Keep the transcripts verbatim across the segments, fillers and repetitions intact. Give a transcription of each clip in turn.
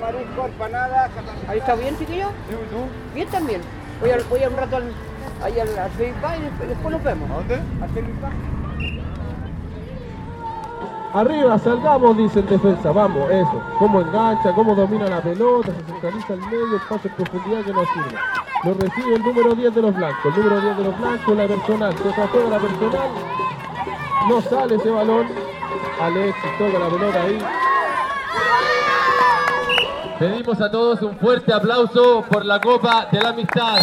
¿Ahí está bien, chiquillo? Bien también. Voy a, voy a un rato al, ahí al, al Felipa y después, después nos vemos. ¿A dónde? Al Felipa. Arriba, salgamos, dice el defensa, vamos, eso. Cómo engancha, cómo domina la pelota, se centraliza al medio, el pase en profundidad que no sirve. Lo recibe el número diez de los blancos, el número diez de los blancos, la personal, se juega la personal, no sale ese balón, Alexis toca la pelota ahí. Pedimos a todos un fuerte aplauso por la Copa de la Amistad.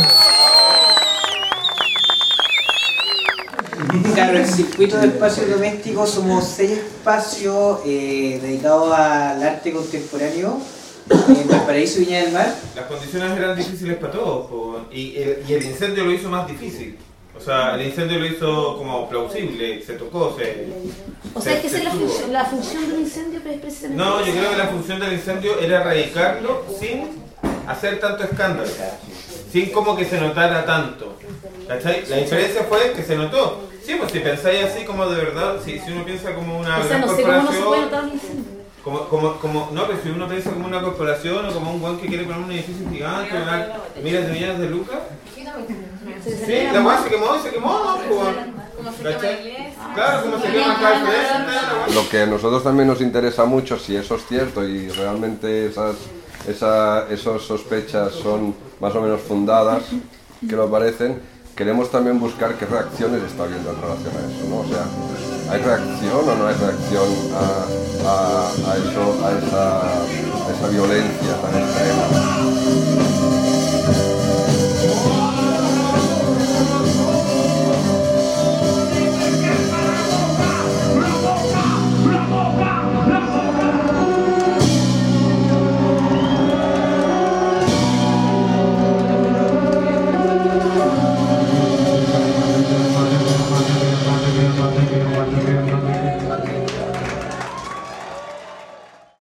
Claro, el circuito de espacios domésticos somos seis espacios eh, dedicados al arte contemporáneo en Valparaíso y Viña del Mar. Las condiciones eran difíciles para todos, po, y, el, y el incendio lo hizo más difícil. O sea, el incendio lo hizo como plausible, se tocó, se... O sea, que esa es la función, la función del incendio, pero es precisamente... No, yo creo que la función del incendio era erradicarlo sin hacer tanto escándalo, sin como que se notara tanto. ¿Cachai? La diferencia fue que se notó. Sí, pues si pensáis así como de verdad, si, si uno piensa como una o sea, gran no sé corporación... cómo no se puede notar un incendio. Como, como, como, no, pero si uno piensa como una corporación o como un guan que quiere poner un edificio gigante, ganar miles de millones de lucas. Sí, la guan se quemó y se quemó, ¿no? Como se quema la iglesia. Claro, como se quema acá al frente. Lo que a nosotros también nos interesa mucho, si eso es cierto y realmente esas, esa, esas sospechas son más o menos fundadas, que lo parecen, queremos también buscar qué reacciones está habiendo en relación a eso, ¿no? O sea, ¿hay reacción o no hay reacción a, a, a, eso, a, esa, a esa violencia tan extrema?